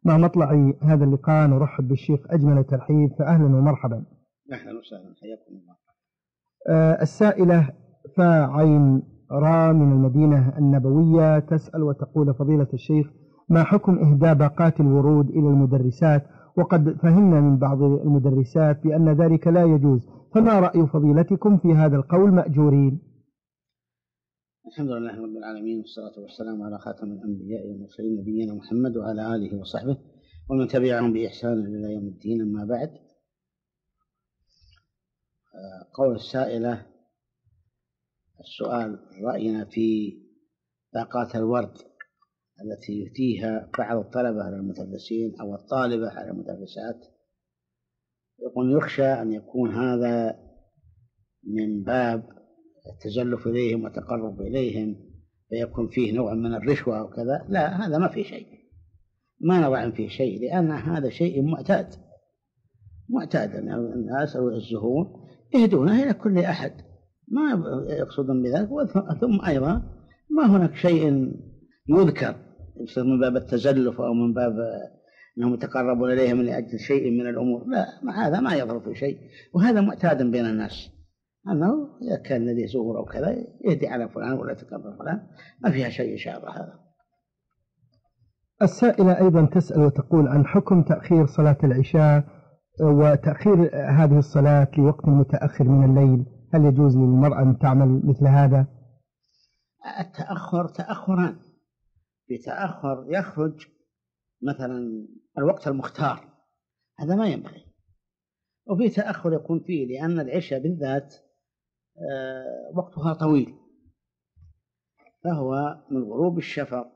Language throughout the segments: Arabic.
مع مطلع هذا اللقاء نرحب بالشيخ أجمل الترحيب، فأهلا ومرحبا. أهلا وسهلا، حياكم الله. السائلة فعين را من المدينة النبوية تسأل وتقول: فضيلة الشيخ، ما حكم إهداء باقات الورود إلى المدرسات؟ وقد فهمنا من بعض المدرسات بأن ذلك لا يجوز، فما رأي فضيلتكم في هذا القول مأجورين؟ الحمد لله رب العالمين، والصلاة والسلام على خاتم الأنبياء والمرسلين نبينا محمد وعلى آله وصحبه ومن تبعهم بإحسان إلى يوم الدين. أما بعد، قول السائلة السؤال: رأينا في باقات الورد التي يهديها بعض الطلبة على المدرسين أو الطالبة على المدرسات. يقول: يخشى أن يكون هذا من باب التزلف إليهم والتقرب إليهم، فيكون فيه نوع من الرشوة وكذا. لا، هذا ما فيه شيء، ما نضع فيه شيء، لأن هذا شيء معتاد أن الناس أو الزهور يهدونه إلى كل أحد، ما يقصدون بذلك. ثم أيضا ما هناك شيء يذكر من باب التزلف أو من باب أنهم يتقربون إليهم لأجل شيء من الأمور. لا، هذا ما يظهر في شيء، وهذا معتاد بين الناس، أنه إذا كان الذي زهور أو كذا يهدي على فلان ولا يتقرب فلان، ما فيها شيء إن شاء الله. هذا. السائلة أيضا تسأل وتقول عن حكم تأخير صلاة العشاء وتأخير هذه الصلاة لوقت متأخر من الليل، هل يجوز للمرأة أن تعمل مثل هذا؟ التأخر تأخران: بتأخر يخرج مثلا الوقت المختار، هذا ما ينبغي، وفي تأخر يكون فيه، لأن العشاء بالذات وقتها طويل، فهو من غروب الشفق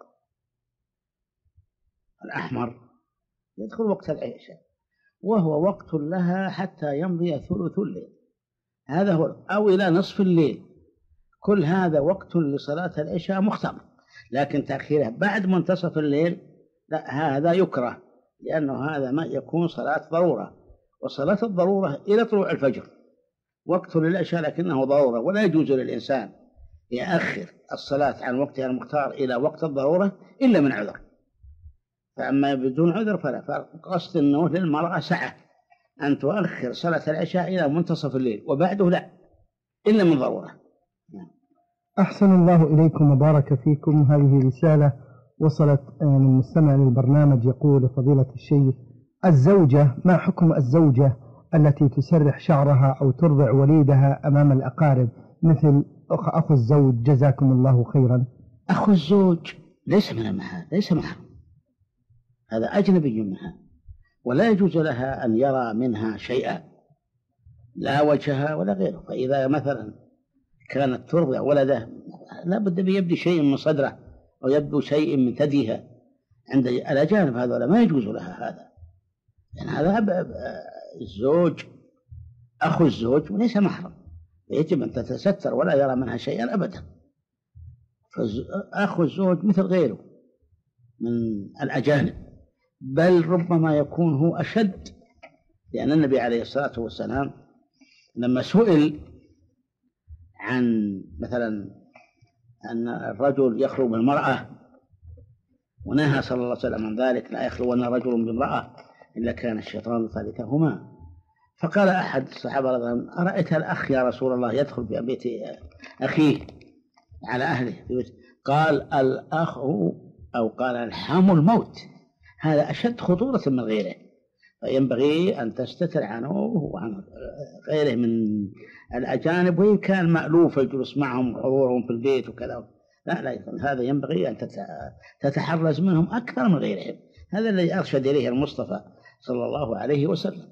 الأحمر يدخل وقت العشاء، وهو وقت لها حتى يمضي ثلث الليل، هذا هو، أو إلى نصف الليل. كل هذا وقت لصلاة العشاء مختار، لكن تأخيره بعد منتصف الليل لا، هذا يكره، لأنه هذا ما يكون صلاة ضرورة، وصلاة الضرورة إلى طلوع الفجر وقت للعشاء، لكنه ضرورة، ولا يجوز للإنسان يأخر الصلاة عن وقتها المختار إلى وقت الضرورة إلا من عذر. فأما بدون عذر فلا. فقصد أنه للمرأة سعة أن تؤخر صلاة العشاء إلى منتصف الليل، وبعده لا، إلا من ضرورة. أحسن الله إليكم وبارك فيكم. هذه رسالة وصلت من مستمع للبرنامج يقول: فضيلة الشيخ، الزوجة، ما حكم الزوجة التي تسرح شعرها أو ترضع وليدها أمام الأقارب مثل أخو الزوج؟ جزاكم الله خيرا. أخو الزوج ليس من المحارم، ليس محرم، هذا أجنبي منها، ولا يجوز لها أن يرى منها شيئا، لا وجهها ولا غيره. فإذا مثلا كانت ترضع ولده لا بد يبدي شيء من صدره أو يبدو شيء من ثديها عند الأجانب، هذا ما يجوز لها هذا، لأن هذا الزوج أخو الزوج وليس محرم، يجب أن تتستر ولا يرى منها شيئا أبدا. فأخو الزوج مثل غيره من الأجانب، بل ربما يكون هو أشد، لأن النبي عليه الصلاة والسلام لما سئل عن مثلا أن الرجل يخلو بالمرأة، ونهى صلى الله عليه وسلم عن ذلك: لا يخلون رجل بامرأة إلا كان الشيطان ثالثهما. فقال أحد الصحابة رضي الله عنهم: أرأيت الأخ يا رسول الله يدخل في بيت أخيه على أهله؟ قال: الأخ، أو قال الحام الموت، هذا أشد خطورة من غيره، فينبغي أن تستتر عنه وعن غيره من الأجانب، وإن كان مألوف الجلوس معهم وحضورهم في البيت وكذا. لا، هذا ينبغي أن تتحرز منهم أكثر من غيرهم. هذا الذي أرشد إليه المصطفى صلى الله عليه وسلم.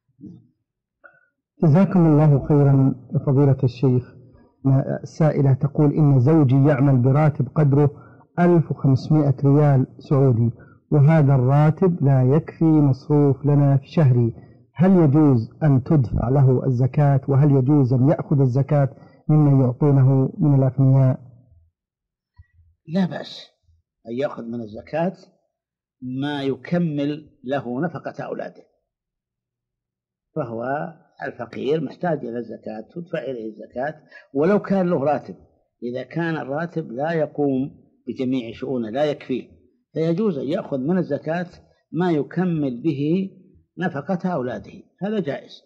جزاكم الله خيرا فضيلة الشيخ. السائلة تقول: إن زوجي يعمل براتب قدره 1500 ريال سعودي، وهذا الراتب لا يكفي مصروف لنا في شهري، هل يجوز أن تدفع له الزكاة؟ وهل يجوز أن يأخذ الزكاة مما يعطونه من الأغنياء؟ لا بأس أن يأخذ من الزكاة ما يكمل له نفقة أولاده، فهو الفقير محتاج إلى الزكاة، تدفع إليه الزكاة ولو كان له راتب. إذا كان الراتب لا يقوم بجميع شؤونه، لا يكفيه، فيجوز أن يأخذ من الزكاة ما يكمل به نفقة أولاده، هذا جائز.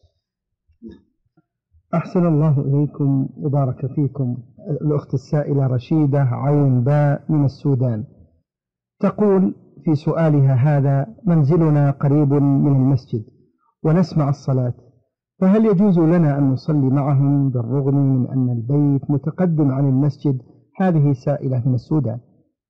أحسن الله إليكم وبارك فيكم. الأخت السائلة رشيدة عين باء من السودان تقول في سؤالها هذا: منزلنا قريب من المسجد ونسمع الصلاة، فهل يجوز لنا أن نصلي معهم بالرغم من أن البيت متقدم عن المسجد؟ هذه سائلة من السودان.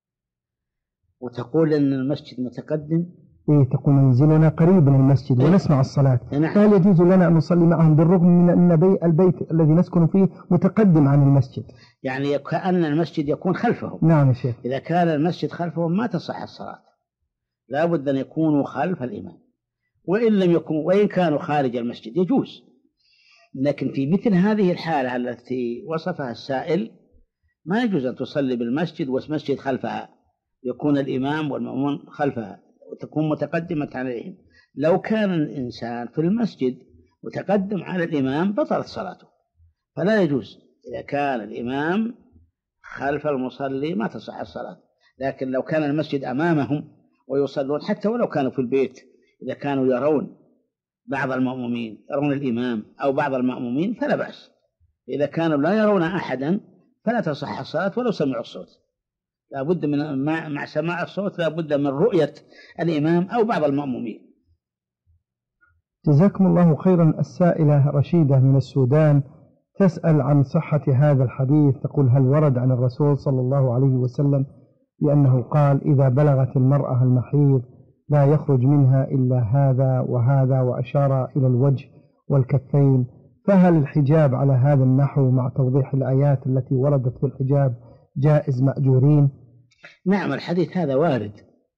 وتقول أن المسجد متقدم؟ إيه، تقول منزلنا قريب من المسجد ونسمع الصلاة، فهل يجوز لنا أن نصلي معهم بالرغم من أن البيت الذي نسكن فيه متقدم عن المسجد؟ يعني كأن المسجد يكون خلفهم. نعم يا شيخ. إذا كان المسجد خلفهم ما تصح الصلاة، لا بد أن يكونوا خلف الإمام، وإن كانوا خارج المسجد يجوز. لكن في مثل هذه الحالة التي وصفها السائل ما يجوز أن تصلي بالمسجد والمسجد خلفها، يكون الإمام والمأمون خلفها وتكون متقدمة عليهم. لو كان الإنسان في المسجد متقدم على الإمام بطلت صلاته، فلا يجوز. إذا كان الإمام خلف المصلي ما تصح الصلاة. لكن لو كان المسجد أمامهم ويصلون حتى ولو كانوا في البيت، إذا كانوا يرون بعض المأمومين، يرون الإمام أو بعض المأمومين فلا بأس. إذا كانوا لا يرون أحدا فلا تصح الصلاة ولو سمعوا الصوت. لا بد من مع سماع الصوت لا بد من رؤية الإمام أو بعض المأمومين. جزاكم الله خيرا. السائلة رشيدة من السودان تسأل عن صحة هذا الحديث، تقول: هل ورد عن الرسول صلى الله عليه وسلم لأنه قال: إذا بلغت المرأة المحيض لا يخرج منها إلا هذا وهذا، وأشار إلى الوجه والكفين، فهل الحجاب على هذا النحو مع توضيح الآيات التي وردت في الحجاب جائز مأجورين؟ نعم، الحديث هذا وارد،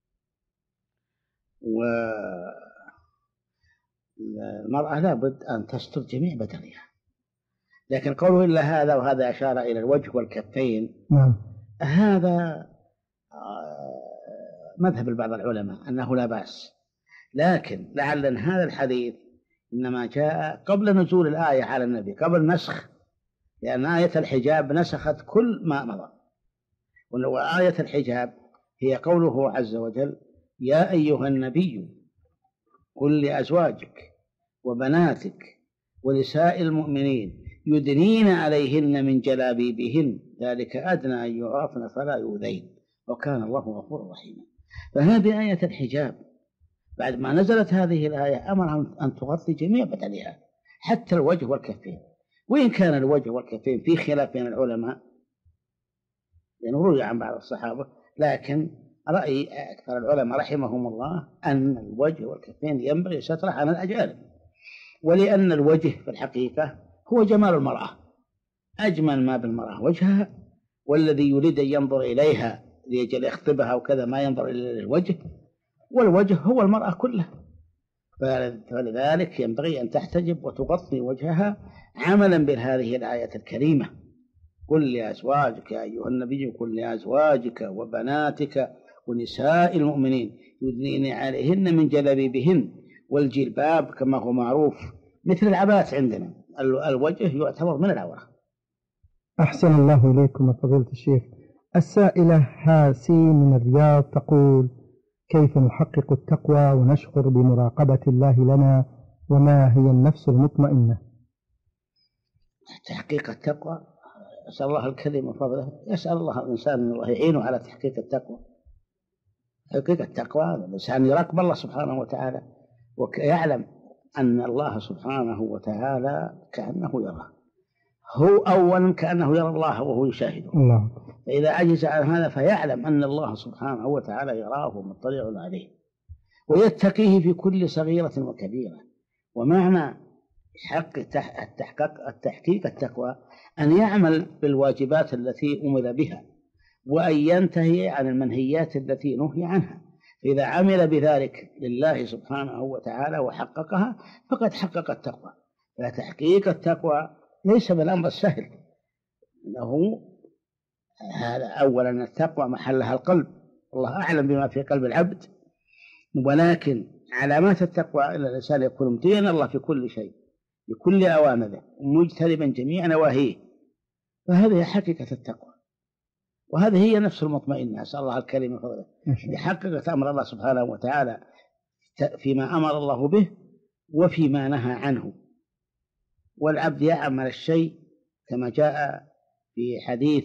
والمرأة لا بد أن تستر جميع بدنها. لكن قوله إلا هذا وهذا أشار إلى الوجه والكفين، نعم، هذا مذهب بعض العلماء أنه لا بأس. لكن لعل هذا الحديث إنما جاء قبل نزول الآية على النبي، قبل نسخ، لأن آية الحجاب نسخت كل ما مضى. وآية الحجاب هي قوله عز وجل: يا أيها النبي قل لأزواجك وبناتك ونساء المؤمنين يدنين عليهن من جلابيبهن ذلك أدنى أن يعرفن فلا يؤذين وكان الله غفورا رحيما. فهذه آية الحجاب بعد ما نزلت هذه الآية أمرها أن تغطي جميع بدنها حتى الوجه والكفين. وإن كان الوجه والكفين في خلاف بين العلماء، يعني روي عن بعض الصحابة، لكن رأي أكثر العلماء رحمهم الله أن الوجه والكفين ينبغي ستره عن الأجانب، ولأن الوجه في الحقيقة هو جمال المرأة، أجمل ما بالمرأة وجهها، والذي يريد أن ينظر إليها ليجل يخطبها وكذا ما ينظر إلى الوجه، والوجه هو المرأة كلها. فلذلك ينبغي أن تحتجب وتغطي وجهها عملا بهذه الآية الكريمة: قل لأزواجك يا أيها النبي قل لأزواجك وبناتك ونساء المؤمنين يدنين عليهن من جلابيبهن. والجلباب كما هو معروف مثل العباس عندنا، الوجه يعتبر من العورة. أحسن الله إليكم فضيلة الشيخ. السائلة هاسين من الرياض تقول: كيف نحقق التقوى ونشعر بمراقبة الله لنا، وما هي النفس المطمئنة؟ تحقيق التقوى أسأل الله الكريم وفضله، يسأل الله الإنسان أن الله يعينه على تحقيق التقوى. تحقيق التقوى الإنسان يراقب الله سبحانه وتعالى ويعلم أن الله سبحانه وتعالى كأنه يراه، هو أولا كأنه يرى الله وهو يشاهده. الله. فإذا عجز عن هذا فيعلم أن الله سبحانه وتعالى يراه ومطلع عليه، ويتقيه في كل صغيرة وكبيرة. ومعنى التحقيق التقوى أن يعمل بالواجبات التي أمر بها وأن ينتهي عن المنهيات التي نهي عنها. فإذا عمل بذلك لله سبحانه وتعالى وحققها فقد حقق التقوى. فتحقيق التقوى ليس بالأمر السهل، إنه هذا أولا التقوى محلها القلب، الله أعلم بما في قلب العبد، ولكن علامات التقوى أن الإنسان يكون مطيعا الله في كل شيء بكل أوامره مجتنبا جميع نواهيه، فهذه حقيقة التقوى، وهذه هي نفس المطمئنة. أسأل الله الكريم فضله يحقق أمر الله سبحانه وتعالى فيما أمر الله به وفيما نهى عنه. والعبد يعمل الشيء كما جاء في حديث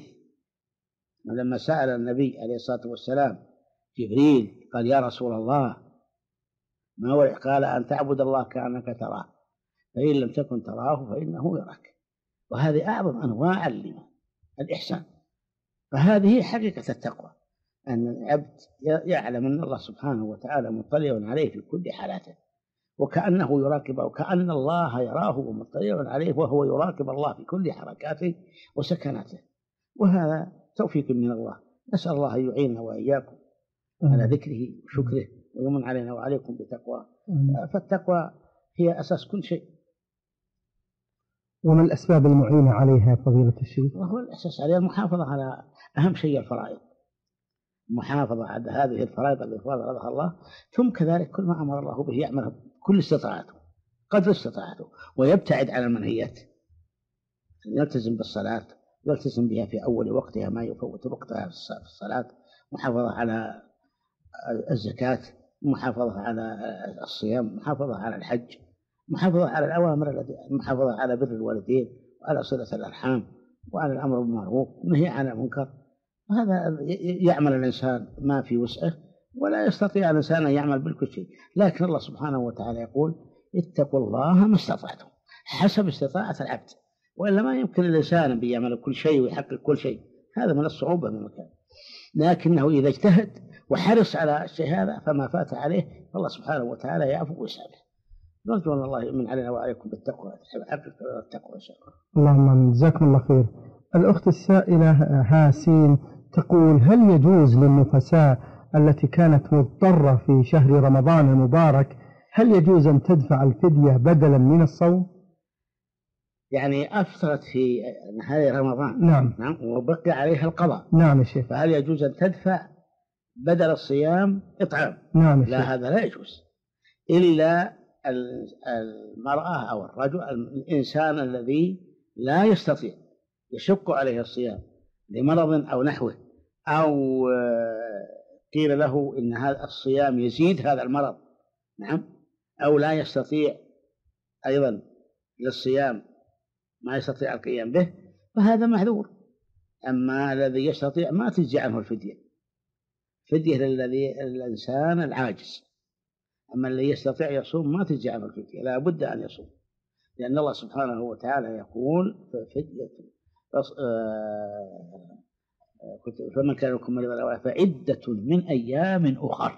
لما سأل النبي عليه الصلاة والسلام جبريل قال: يا رسول الله ما هو؟ قال: أن تعبد الله كأنك تراه فإن لم تكن تراه فإنه يراك. وهذه أعظم أنواع الإحسان. فهذه حقيقة التقوى، أن العبد يعلم أن الله سبحانه وتعالى مطلع عليه في كل حالاته، وكأنه يراقبه، وكأن الله يراه ومطلع عليه وهو يراقب الله في كل حركاته وسكناته. وهذا توفيق من الله، نسأل الله أن يعيننا وإياكم على ذكره وشكره ويمن علينا وعليكم بتقوى. فالتقوى هي أساس كل شيء. وما الأسباب المعينة عليها فضيلة الشيخ؟ وهو الأساس عليها المحافظة على أهم شيء الفرائض، المحافظة على هذه الفرائض التي فرضها الله، ثم كذلك كل ما أمر الله به يعمله بكل استطاعته قدر استطاعته، ويبتعد عن المنهيات، يلتزم بالصلاة، يلتزم بها في أول وقتها ما يفوت وقتها في الصلاة، محافظة على الزكاة، محافظة على الصيام، محافظة على الحج، محافظة على الأوامر، محافظة على بر الوالدين وعلى صلة الأرحام وعلى الأمر بالمعروف والنهي عن المنكر. هذا يعمل الإنسان ما في وسعه، ولا يستطيع الإنسان أن يعمل بكل شيء، لكن الله سبحانه وتعالى يقول: اتقوا الله ما استطعتم، حسب استطاعة العبد، وإلا ما يمكن الإنسان أن يعمل كل شيء ويحقق كل شيء، هذا من الصعوبة من المكان. لكنه إذا اجتهد وحرص على الشيء هذا فما فات عليه فالله سبحانه وتعالى يعفو ويسامح. نرجو أن الله يمن علينا وعليكم بالتقوى، التقوى إن شاء الله. اللهم جزاكم الله خير. الأخت السائلة هاسين تقول: هل يجوز للنفساء التي كانت مضطرة في شهر رمضان المبارك، هل يجوز أن تدفع الفدية بدلا من الصوم؟ يعني أفطرت في نهاية رمضان. نعم. وبقي عليها القضاء. نعم يا شيخ. فهل يجوز أن تدفع بدل الصيام إطعام؟ نعم يا شيخ. لا، هذا لا يجوز، إلا المرأة أو الرجل، الإنسان الذي لا يستطيع، يشق عليه الصيام لمرض أو نحوه، أو قيل له إن هذا الصيام يزيد هذا المرض، نعم، أو لا يستطيع أيضا للصيام ما يستطيع القيام به، فهذا معذور. أما الذي يستطيع ما تجزي عنه الفدية، فدية للإنسان العاجز. أما الذي يستطيع يصوم ما تجزي عنه الفدية، لا بد أن يصوم، لأن الله سبحانه وتعالى يقول: فمن كان منكم مريضا فعدة من أيام أخر.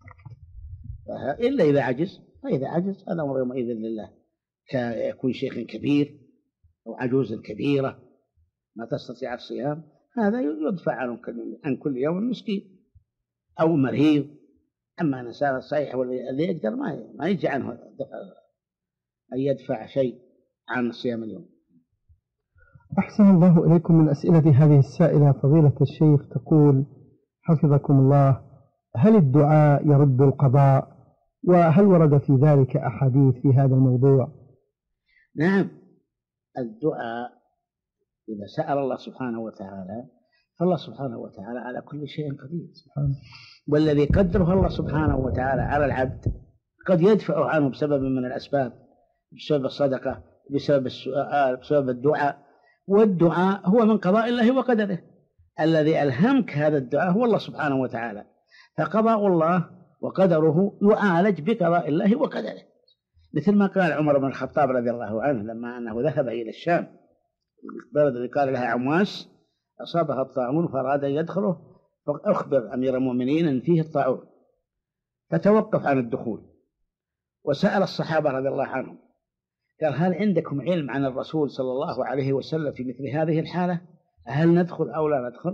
إلا إذا عجز، فإذا عجز الأمر يومئذ لله، كيكون شيخ كبير أو عجوز كبيرة ما تستطيع الصيام، هذا يدفع عن كل يوم مسكين أو مريض. أما الإنسان الصحيح والذي يقدر ما يجي عنه أن يدفع شيء عن صيام اليوم. أحسن الله إليكم. من أسئلة هذه السائلة فضيلة الشيخ تقول: حفظكم الله، هل الدعاء يرد القضاء؟ وهل ورد في ذلك أحاديث في هذا الموضوع؟ نعم، الدعاء إذا سأل الله سبحانه وتعالى فالله سبحانه وتعالى على كل شيء قدير سبحانه، والذي قدره الله سبحانه وتعالى على العبد قد يدفع عنه بسبب من الأسباب، بسبب الصدقة، بسبب السؤال، بسبب الدعاء. والدعاء هو من قضاء الله وقدره، الذي ألهمك هذا الدعاء هو الله سبحانه وتعالى، فقضاء الله وقدره يعالج بقضاء الله وقدره. مثل ما قال عمر بن الخطاب رضي الله عنه لما أنه ذهب إلى الشام، البلد اللي قال لها عمواس، أصابها الطاعون فأراد أن يدخله، فأخبر أمير المؤمنين أن فيه الطاعون، فتوقف عن الدخول وسأل الصحابة رضي الله عنهم، قال: هل عندكم علم عن الرسول صلى الله عليه وسلم في مثل هذه الحالة؟ هل ندخل أو لا ندخل؟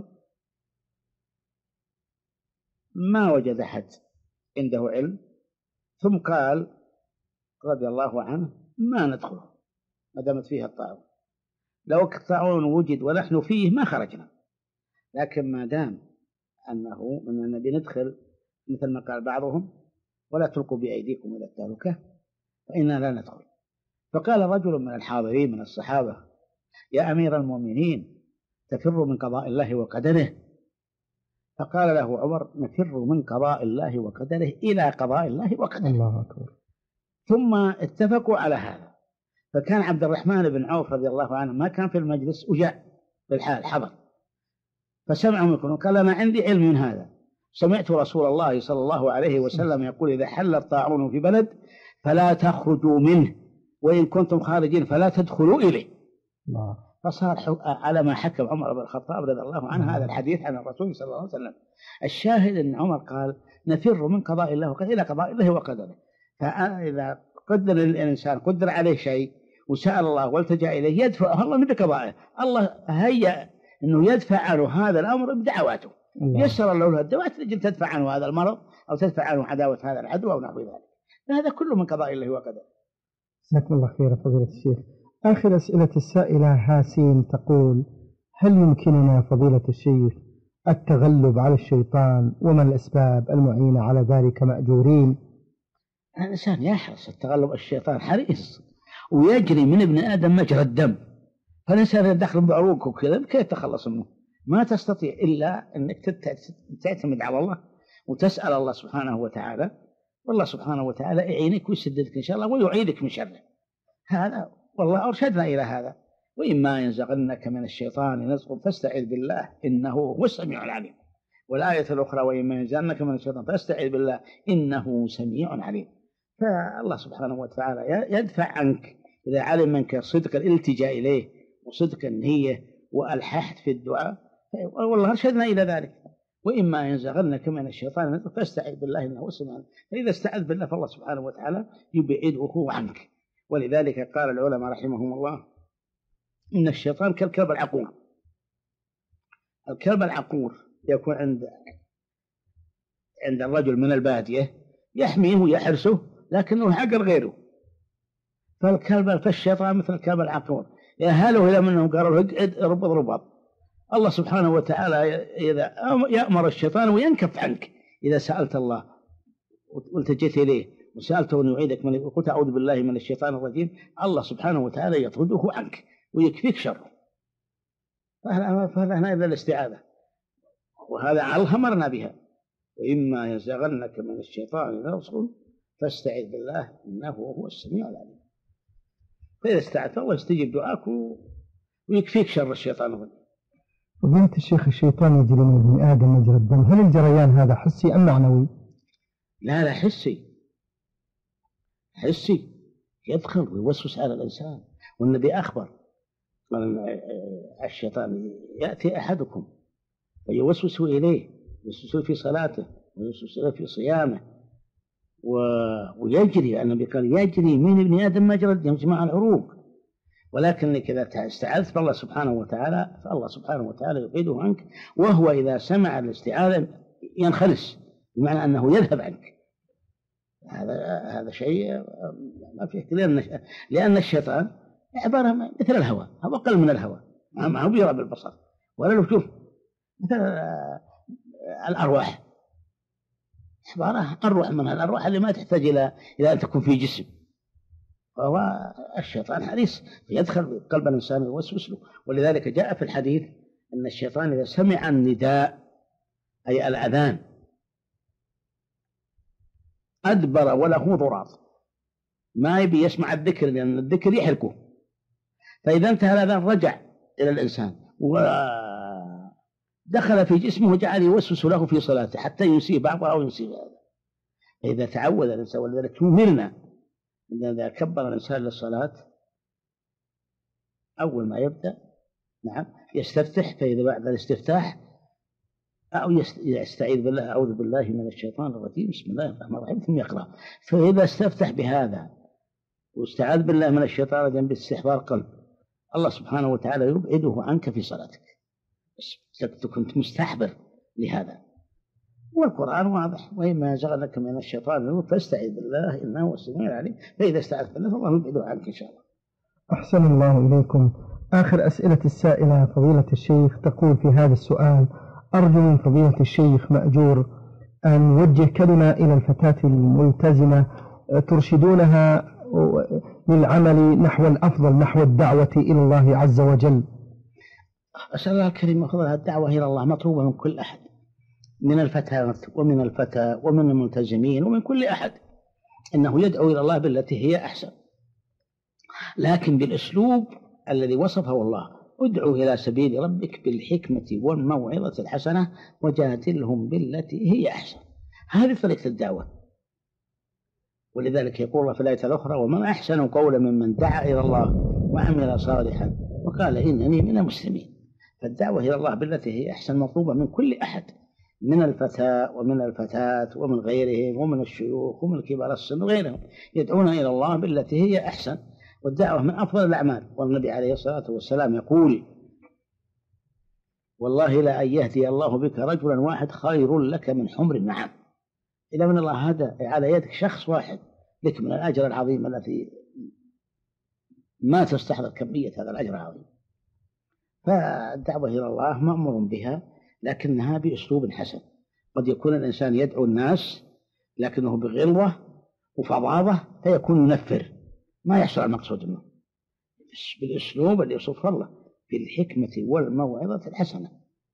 ما وجد أحد عنده علم، ثم قال رضي الله عنه: ما ندخله ما دامت فيها الطاعون، لو الطاعون وجد ونحن فيه ما خرجنا، لكن ما دام أنه من النبي ندخل، مثل ما قال بعضهم: ولا تلقوا بأيديكم إلى التهلكة فإنا لا ندخل. فقال رجل من الحاضرين من الصحابة: يا أمير المؤمنين، تفر من قضاء الله وقدره، فقال له عمر: نفر من قضاء الله وقدره إلى قضاء الله وقدره. الله أكبر. ثم اتفقوا على هذا. فكان عبد الرحمن بن عوف رضي الله عنه ما كان في المجلس وجاء بالحال حضر، فسمعهم يقولون: قال: أنا عندي علم من هذا، سمعت رسول الله صلى الله عليه وسلم يقول: إذا حل الطاعون في بلد فلا تخرجوا منه، وإن كنتم خارجين فلا تدخلوا إليه. فصار على ما حكم عمر بن الخطاب رضي الله عنه هذا الحديث عن الرسول صلى الله عليه وسلم. الشاهد أن عمر قال: نفر من قضاء الله وقدره إلى قضاء الله وقدره. فإذا قدر الإنسان قدر عليه شيء وسأل الله والتجأ إليه يدفعه الله من بقضائه. الله هيأ أنه يدفع عنه هذا الأمر بدعواته، يسر له الدعوات لجل تدفع عنه هذا المرض أو تدفع عنه عداوة هذا العدو أو نحو ذلك. هذا كله من قضاء الله وقدره. جزاكم الله خير فضيلة الشيخ. آخر أسئلة السائلة هاسين تقول: هل يمكننا فضيلة الشيخ التغلب على الشيطان، وما الأسباب المعينة على ذلك مأجورين؟ الإنسان يحرص التغلب على الشيطان، حريص، ويجري من ابن آدم مجرى الدم، فالإنسان يدخل بعروقه وكذا كيف يتخلص منه؟ ما تستطيع إلا أنك تعتمد على الله وتسأل الله سبحانه وتعالى، والله سبحانه وتعالى يعينك ويسددك إن شاء الله ويعيدك من شره. هذا والله أرشدنا إلى هذا: وإما ينزغنك من الشيطان نزغ فاستعذ بالله إنه هو السميع العليم. والآية الأخرى: وإما ينزغنك من الشيطان فاستعذ بالله إنه سميع عليم. فالله سبحانه وتعالى يدفع عنك إذا علم منك صدق الالتجاء إليه وصدق النية والححت في الدعاء، والله أرشدنا إلى ذلك. وإما ينزغنك من الشيطان فاستعذ بالله إنه هو السميع العليم. فإذا استعذ بالله فالله سبحانه وتعالى يبعده عنك. ولذلك قال العلماء رحمهم الله: إن الشيطان كالكلب العقور. الكلب العقور يكون عند الرجل من البادية يحميه ويحرسه لكنه حقر غيره. فالشيطان مثل الكلب العقور يهاله إلى منهم قالوا له: اقعد ربض ربض. الله سبحانه وتعالى إذا يأمر الشيطان وينكف عنك إذا سألت الله والتجيت إليه وسألته أن يعيدك من وقلت أعوذ بالله من الشيطان الرجيم، الله سبحانه وتعالى يطرده عنك ويكفيك شره. فهذا إذا الاستعاذة، وهذا الله أمرنا بها: وإما ينزغنك من الشيطان نزغ فاستعذ بالله إنه هو السميع العليم. فإذا استعذت الله يستجيب دعاك ويكفيك شر الشيطان الرجيم. فضيلة الشيخ، الشيطان يجري من ابن آدم مجرى الدم، هل الجريان هذا حسي أم معنوي؟ لا حسي، حسي، يدخل ويوسوس على الإنسان. والنبي أخبر الشيطان يأتي أحدكم فيوسوس إليه، يوسوس في صلاته ويوسوس إليه في صيامه ويجري. النبي قال: يجري من ابن آدم مجرى الدم جماع العروق. ولكنك إذا استعاذت بالله سبحانه وتعالى فالله سبحانه وتعالى يبعده عنك، وهو إذا سمع الاستعاذة ينخلص، بمعنى أنه يذهب عنك. هذا شيء ما فيه، لأن الشيطان عبارة مثل الهواء أو أقل من الهواء، ما هو يرى بالبصر ولا له شوف، مثل الأرواح، عبارة أروح منها، الأرواح اللي ما تحتاج إلى أن تكون في جسم. فهو الشيطان حريص يدخل قلب الإنسان ويوسوس له. ولذلك جاء في الحديث أن الشيطان إذا سمع النداء أي الأذان أدبر وله ضراط، ما يبي يسمع الذكر لأن الذكر يحرقه. فإذا انتهى الأذان رجع إلى الإنسان ودخل في جسمه وجعل يوسوس له في صلاته حتى ينسيه بعضها أو ينسيه هذا. فإذا تعود الإنسان، ولذلك أمرنا أن إذا كبر الإنسان للصلاة أول ما يبدأ يستفتح، فإذا بعد الاستفتاح أو يستعيذ بالله: أعوذ بالله من الشيطان الرجيم بسم الله الرحمن الرحيم، ثم يقرأ. فإذا استفتح بهذا واستعاذ بالله من الشيطان الرجيم باستحضار قلب، الله سبحانه وتعالى يبعده عنك في صلاتك، بس كنت مستحضر لهذا. والقرآن واضح: وإما ينزغنك من الشيطان فاستعذ بالله إنه هو السميع العليم. فإذا استعذت بالله فالله يبعده عنك إن شاء الله. أحسن الله إليكم. آخر أسئلة السائلة فضيلة الشيخ تقول في هذا السؤال: أرجو من فضيلة الشيخ مأجور أن يوجه كلمة إلى الفتاة الملتزمة ترشدونها للعمل نحو الأفضل، نحو الدعوة إلى الله عز وجل. أسأل الله الكريم يأخذ الدعوة إلى الله مطلوبة من كل أحد، من الفتاة ومن الفتى ومن الملتزمين ومن كل أحد أنه يدعو إلى الله بالتي هي أحسن، لكن بالأسلوب الذي وصفه الله: ادعو إلى سبيل ربك بالحكمة والموعظة الحسنة وجادلهم بالتي هي أحسن. هذه طريقة الدعوة. ولذلك يقول الله في الآية الأخرى: ومن أحسن قولا ممن دعا إلى الله وعمل صالحا وقال إنني من المسلمين. فالدعوة إلى الله بالتي هي أحسن مطلوبة من كل أحد، من الفتاة ومن الفتاة ومن غيرهم ومن الشيوخ ومن كبار السن وغيرهم، يدعون إلى الله بالتي هي أحسن. والدعوة من أفضل الأعمال. والنبي عليه الصلاة والسلام يقول: والله لا أن يهدي الله بك رجلا واحد خير لك من حمر النعم. إذا من الله هذا على يدك شخص واحد لك من الأجر العظيم الذي ما تستحضر كمية هذا الأجر العظيم. فالدعوة إلى الله مأمور بها، لكنها بأسلوب حسن. قد يكون الإنسان يدعو الناس لكنه بغلظة وفظاظة فيكون منفر، ما يحصل على المقصود منه. بالأسلوب اللي يوصفه الله: بالحكمة والموعظة الحسنة.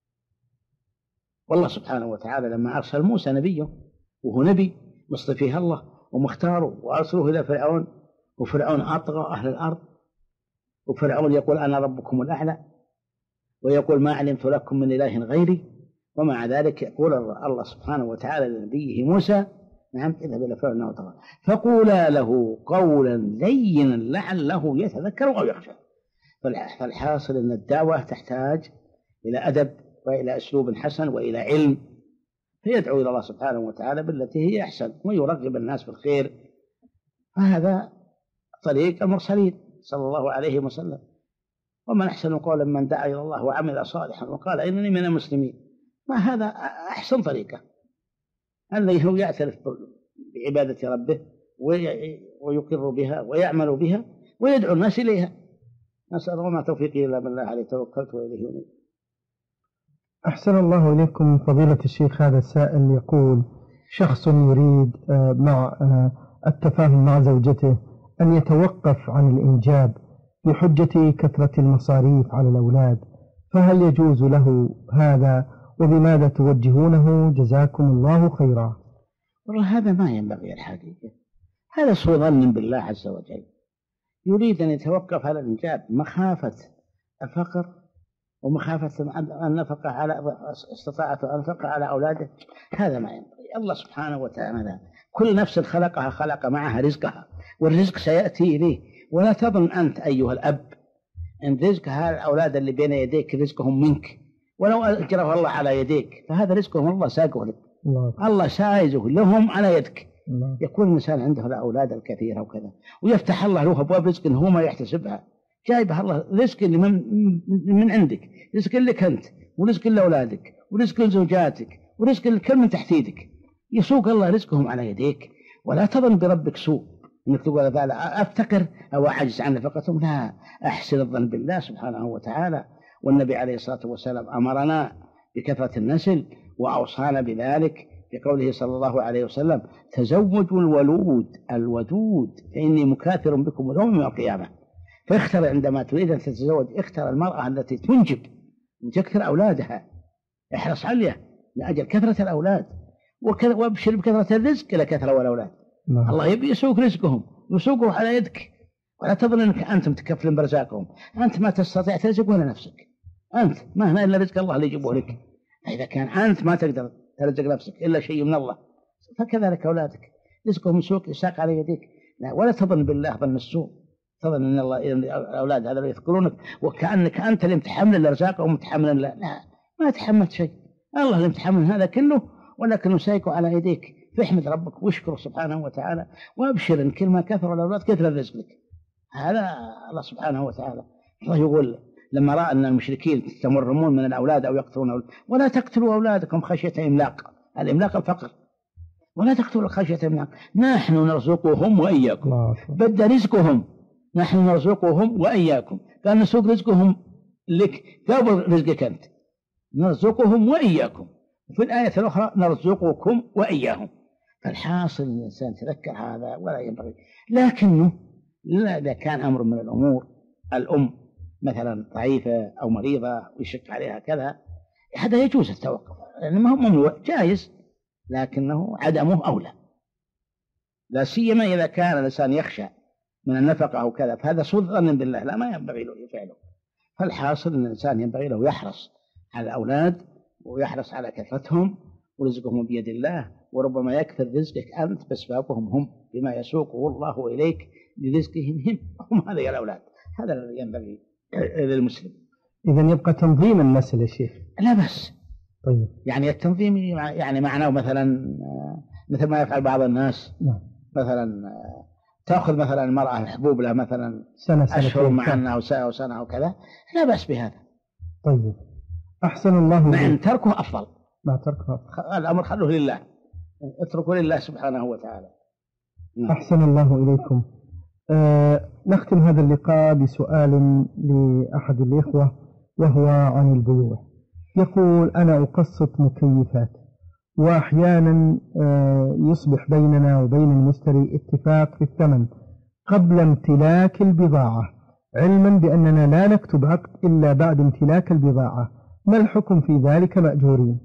والله سبحانه وتعالى لما أرسل موسى نبيه، وهو نبي مصطفيه الله ومختاره، وأرسله إلى فرعون، وفرعون أطغى أهل الأرض، وفرعون يقول أنا ربكم الأعلى، ويقول ما علمت لكم من إله غيري، ومع ذلك يقول الله سبحانه وتعالى لنبيه موسى: نعم اذهب إلى فرعون وطغى فقولا له قولا لينا لعله يتذكر أو يخشى. فالحاصل أن الدعوة تحتاج إلى أدب وإلى أسلوب حسن وإلى علم، فيدعو إلى الله سبحانه وتعالى بالتي هي أحسن ويرغب الناس بالخير. فهذا طريق المرسلين صلى الله عليه وسلم. ومن أحسن قولا من دعا إلى الله وعمل صالحا وقال إنني من المسلمين. ما هذا أحسن طريقة، الذي هو يعترف بعبادة ربه ويقر بها ويعمل بها ويدعو الناس إليها. نسأل الله ما توفيقي إلا بالله عليه توكلت وإليه أنيب. أحسن الله إليكم فضيلة الشيخ. هذا السائل يقول: شخص يريد مع التفاهم مع زوجته أن يتوقف عن الإنجاب بحجة كثرة المصاريف على الأولاد، فهل يجوز له هذا؟ وبماذا توجهونه؟ جزاكم الله خيرا. والله هذا ما ينبغي الحقيقة، هذا سوء ظن بالله عز وجل. يريد أن يتوقف على الإنجاب مخافة الفقر ومخافة أن نفقه على استطاعته أن نفقه على أولاده، هذا ما ينبغي. الله سبحانه وتعالى كل نفس خلقها خلق معها رزقها، والرزق سيأتي إليه. ولا تظن أنت أيها الأب أن رزق هؤلاء الأولاد اللي بين يديك رزقهم منك، ولو أجره الله على يديك فهذا رزقهم الله ساقه لك، الله سائزه لهم على يدك. يكون الإنسان عنده الأولاد الكثيرة وكذا، ويفتح الله له أبواب رزق هو ما يحتسبها، جايبها الله رزق اللي من عندك، رزق لك أنت ورزق لأولادك ورزق لزوجاتك ورزق لكل من تحت يدك، يسوق الله رزقهم على يديك. ولا تظن بربك سوء انك تقول لا افتقر او اعجز عن نفقتهم، لا، احسن الظن بالله سبحانه وتعالى. والنبي عليه الصلاه والسلام امرنا بكثره النسل واوصانا بذلك بقوله صلى الله عليه وسلم: تزوجوا الودود فاني مكاثر بكم يوم القيامه. فاختر عندما تريد ان تتزوج، اختر المراه التي تنجب وتكثر اولادها، احرص عليها لاجل كثره الاولاد، وابشر بكثره الرزق لكثره والاولاد. الله يبي يسوق رزقهم يسوقه على يدك، ولا تظن انك انت متكفل برزاقهم، انت ما تستطيع ترزق ولا نفسك، انت ما هنا الا رزق الله اللي يجيبه لك. اذا كان انت ما تقدر ترزق نفسك الا شيء من الله، فكذلك اولادك رزقهم يساق على يديك. لا، ولا تظن بالله ظن السوء، تظن ان الله الاولاد هذا يذكرونك وكانك انت اللي متحمل ارزاقهم متحمل. لا، ما تحملت شيء، الله اللي متحمل هذا كله، ولكن يساقه على يديك. فاحمد ربك واشكره سبحانه وتعالى، وابشر ان كل ما كثر الاولاد كثر الرزق لك. هذا الله سبحانه وتعالى. الله يقول لما راى ان المشركين يتمرمون من الاولاد او يقتلون ولا تقتلوا اولادكم خشيه املاق، الاملاق الفقر، ولا تقتلوا خشيه املاق، نحن نرزقهم واياكم، بدا رزقهم، نحن نرزقهم واياكم، كان نسوق رزقهم لك قبل رزقك انت، نرزقهم واياكم، وفي الايه الاخرى نرزقكم واياهم. فالحاصل ان الانسان يتذكر هذا ولا ينبغي. لكنه اذا كان امر من الامور، الام مثلا ضعيفه او مريضه ويشق عليها كذا، هذا يجوز التوقف، يعني ما هو ممنوع، جائز، لكنه عدمه أولى، لا سيما إذا كان الإنسان يخشى من النفقة أو كذا، فهذا سوء ظن بالله، لا ما ينبغي له فعله. فالحاصل أن الإنسان ينبغي له يحرص على الأولاد ويحرص على كثرتهم، ورزقهم بيد الله، وربما يكثر رزقك أنت بأسبابهم هم، بما يسوقه الله إليك لرزقهم هم هذه الأولاد. هذا الذي ينبغي للمسلم. إذن يبقى تنظيم النسل يا شيخ. لا بس طيب. يعني التنظيم يعني معناه مثلا مثل ما يفعل بعض الناس. نعم. مثلا تأخذ مثلا المرأة الحبوب لها مثلا سنة أشهر معنا أو سنة أو كذا، لا بأس بهذا. طيب، أحسن الله إليك. نعم، تركه أفضل. ما تركه أفضل. الأمر خلوه لله، اتركه لله سبحانه وتعالى. أحسن الله إليكم. نختم هذا اللقاء بسؤال لأحد الإخوة وهو عن البيوع. يقول: أنا أقسط مكيفات، وأحيانا يصبح بيننا وبين المشتري اتفاق في الثمن قبل امتلاك البضاعة، علما بأننا لا نكتب عقد إلا بعد امتلاك البضاعة، ما الحكم في ذلك مأجورين؟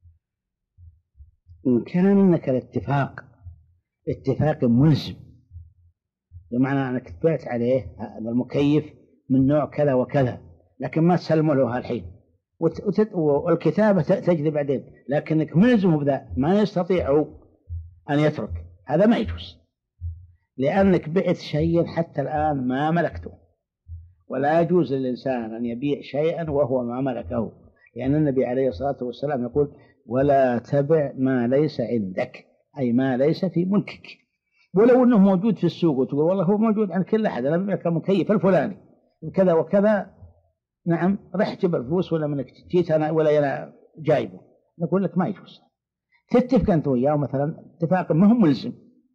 إن كان منك الاتفاق اتفاق ملزم، بمعنى أنك تبعت عليه هذا المكيف من نوع كذا وكذا، لكن ما تسلمه له الحين، والكتابة تجري بعدين، لكنك ملزمه بذا ما يستطيع أن يترك، هذا ما يجوز، لأنك بعت شيئا حتى الآن ما ملكته، ولا يجوز للإنسان أن يبيع شيئا وهو ما ملكه، لأن النبي عليه الصلاة والسلام يقول: ولا تبع ما ليس عندك، أي ما ليس في ملكك، ولو أنه موجود في السوق وتقول والله هو موجود عند كل أحد، أنا ببيعك المكيف الفلاني كذا وكذا، نعم رح جيب الفلوس ولا منك جيت أنا ولا أنا جايبه، نقول لك ما يجوز. تتفق أنت وياه مثلا اتفاق ما هو ملزم،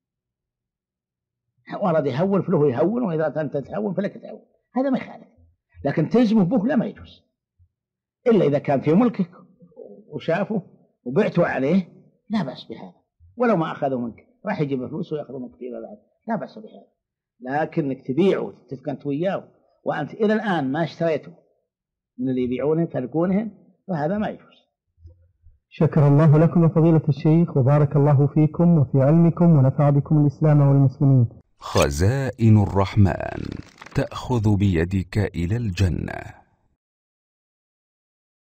ورد يهون فله يهون، وإذا أنت تهون فلك تهون، هذا ما يخالف، لكن تلزمه به لا، ما يجوز، إلا إذا كان في ملكك وشافه وبعته عليه لا بأس بهذا، ولو ما أخذه منك راح يجيب الفلوس ويأخذه منك فيما بعد، لا بأس بهذا. لكنك تبيعه وتتفق أنت وياه وأنت إلى الآن ما اشتريته من اللي يبيعونه تلقونهم، فهذا ما يجوز. شكر الله لكم يا فضيلة الشيخ، وبارك الله فيكم وفي علمكم، ونفع بكم الإسلام والمسلمين. خزائن الرحمن تأخذ بيدك إلى الجنة.